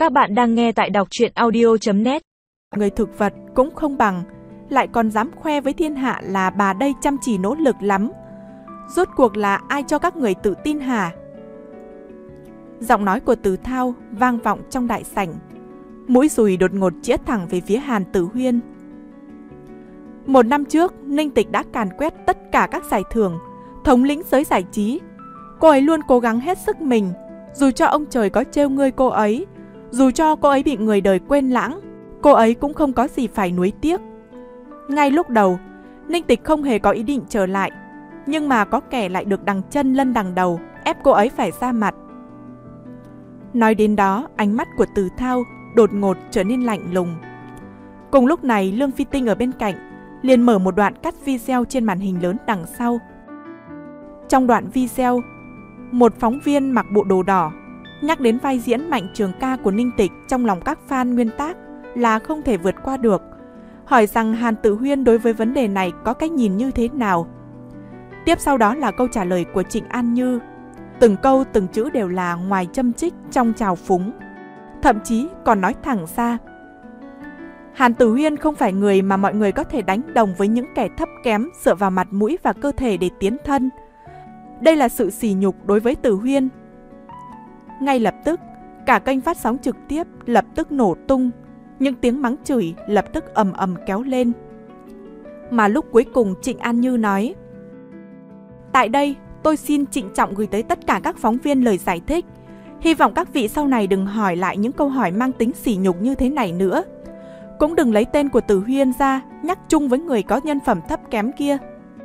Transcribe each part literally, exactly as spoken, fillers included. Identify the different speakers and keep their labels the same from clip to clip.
Speaker 1: Các bạn đang nghe tại đọc truyện audio chấm net.
Speaker 2: Người thực vật cũng không bằng, lại còn dám khoe với thiên hạ là bà đây chăm chỉ nỗ lực lắm. Rốt cuộc là ai cho các người tự tin hả? Giọng nói của Từ Thao vang vọng trong đại sảnh. Mũi dùi đột ngột chĩa thẳng về phía Hàn Tử Huyên. Một năm trước, Ninh Tịch đã càn quét tất cả các giải thưởng, thống lĩnh giới giải trí. Cô ấy luôn cố gắng hết sức mình, dù cho ông trời có trêu ngươi cô ấy, dù cho cô ấy bị người đời quên lãng, cô ấy cũng không có gì phải nuối tiếc. Ngay lúc đầu, Ninh Tịch không hề có ý định trở lại, nhưng mà có kẻ lại được đằng chân lân đằng đầu, ép cô ấy phải ra mặt. Nói đến đó, ánh mắt của Từ Thao đột ngột trở nên lạnh lùng. Cùng lúc này, Lương Phi Tinh ở bên cạnh liền mở một đoạn cắt video trên màn hình lớn đằng sau. Trong đoạn video, một phóng viên mặc bộ đồ đỏ nhắc đến vai diễn Mạnh Trường Ca của Ninh Tịch trong lòng các fan nguyên tác là không thể vượt qua được, hỏi rằng Hàn Tử Huyên đối với vấn đề này có cách nhìn như thế nào. Tiếp sau đó là câu trả lời của Trịnh An Như. Từng câu từng chữ đều là ngoài châm chích trong trào phúng, thậm chí còn nói thẳng ra. Hàn Tử Huyên không phải người mà mọi người có thể đánh đồng với những kẻ thấp kém dựa vào mặt mũi và cơ thể để tiến thân. Đây là sự sỉ nhục đối với Tử Huyên. Ngay lập tức, cả kênh phát sóng trực tiếp lập tức nổ tung, những tiếng mắng chửi lập tức ầm ầm kéo lên. Mà lúc cuối cùng Trịnh An Như nói: "Tại đây, tôi xin trịnh trọng gửi tới tất cả các phóng viên lời giải thích. Hy vọng các vị sau này đừng hỏi lại những câu hỏi mang tính sỉ nhục như thế này nữa. Cũng đừng lấy tên của Tử Huyên ra nhắc chung với người có nhân phẩm thấp kém kia."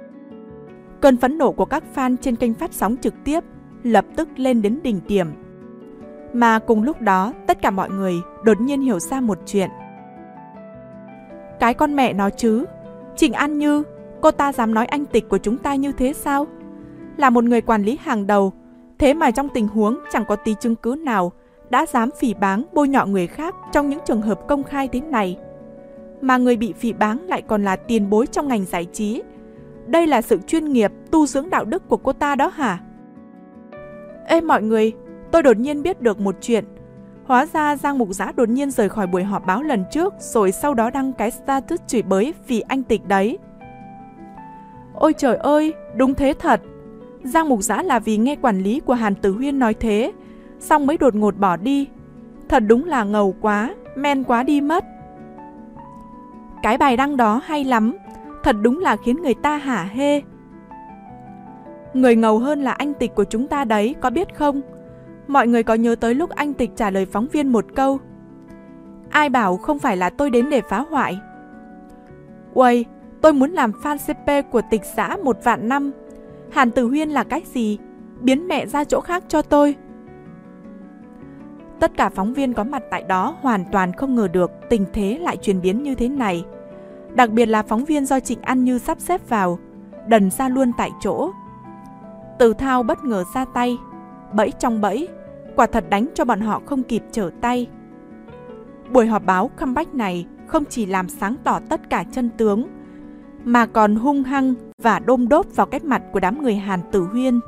Speaker 2: Cơn phẫn nộ của các fan trên kênh phát sóng trực tiếp lập tức lên đến đỉnh điểm. Mà cùng lúc đó, tất cả mọi người đột nhiên hiểu ra một chuyện. Cái con mẹ nó chứ, Trịnh An Như, cô ta dám nói anh Tịch của chúng ta như thế sao? Là một người quản lý hàng đầu, thế mà trong tình huống chẳng có tí chứng cứ nào đã dám phỉ báng bôi nhọ người khác trong những trường hợp công khai thế này. Mà người bị phỉ báng lại còn là tiền bối trong ngành giải trí. Đây là sự chuyên nghiệp, tu dưỡng đạo đức của cô ta đó hả? Ê mọi người, tôi đột nhiên biết được một chuyện. Hóa ra Giang Mục Giã đột nhiên rời khỏi buổi họp báo lần trước, rồi sau đó đăng cái status chửi bới vì anh Tịch đấy. Ôi trời ơi, đúng thế thật. Giang Mục Giã là vì nghe quản lý của Hàn Tử Huyên nói thế, xong mới đột ngột bỏ đi. Thật đúng là ngầu quá, men quá đi mất. Cái bài đăng đó hay lắm, thật đúng là khiến người ta hả hê. Người ngầu hơn là anh Tịch của chúng ta đấy, có biết không? Mọi người có nhớ tới lúc anh Tịch trả lời phóng viên một câu: "Ai bảo không phải là tôi đến để phá hoại." Uầy, tôi muốn làm fan xê pê của Tịch xã một vạn năm. Hàn Tử Huyên là cái gì? Biến mẹ ra chỗ khác cho tôi. Tất cả phóng viên có mặt tại đó hoàn toàn không ngờ được tình thế lại chuyển biến như thế này. Đặc biệt là phóng viên do Trịnh An Như sắp xếp vào, đần ra luôn tại chỗ. Từ Thao bất ngờ ra tay, bẫy trong bẫy, quả thật đánh cho bọn họ không kịp trở tay. Buổi họp báo comeback này không chỉ làm sáng tỏ tất cả chân tướng, mà còn hung hăng và đôm đốp vào cái mặt của đám người Hàn Tử Huyên.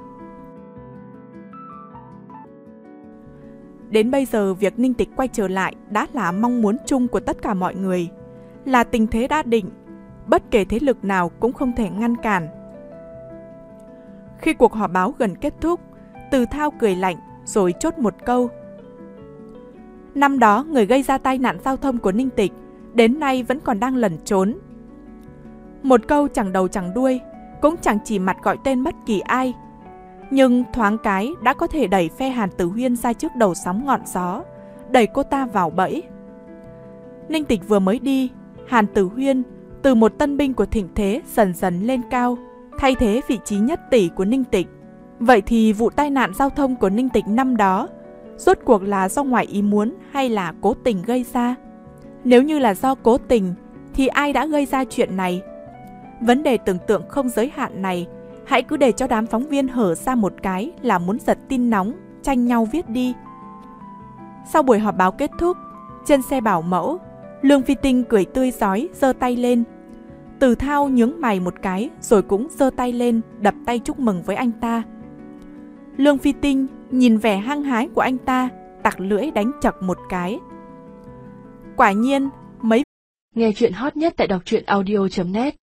Speaker 2: Đến bây giờ, việc Ninh Tịch quay trở lại đã là mong muốn chung của tất cả mọi người, là tình thế đã định, bất kể thế lực nào cũng không thể ngăn cản. Khi cuộc họp báo gần kết thúc, Từ Thao cười lạnh rồi chốt một câu: "Năm đó người gây ra tai nạn giao thông của Ninh Tịch đến nay vẫn còn đang lẩn trốn." Một câu chẳng đầu chẳng đuôi, cũng chẳng chỉ mặt gọi tên bất kỳ ai, nhưng thoáng cái đã có thể đẩy phe Hàn Tử Huyên ra trước đầu sóng ngọn gió, đẩy cô ta vào bẫy. Ninh Tịch vừa mới đi, Hàn Tử Huyên từ một tân binh của thịnh thế dần dần lên cao, thay thế vị trí nhất tỷ của Ninh Tịch. Vậy thì vụ tai nạn giao thông của Ninh Tịch năm đó rốt cuộc là do ngoại ý muốn hay là cố tình gây ra? Nếu như là do cố tình thì ai đã gây ra chuyện này? Vấn đề tưởng tượng không giới hạn này hãy cứ để cho đám phóng viên hở ra một cái là muốn giật tin nóng, tranh nhau viết đi. Sau buổi họp báo kết thúc, trên xe bảo mẫu, Lương Phi Tinh cười tươi rói giơ tay lên. Từ Thao nhướng mày một cái rồi cũng giơ tay lên đập tay chúc mừng với anh ta. Lương Phi Tinh nhìn vẻ hăng hái của anh ta tặc lưỡi đánh chọc một cái. Quả nhiên, mấy
Speaker 3: Nghe chuyện hot nhất tại đọc truyện audio chấm net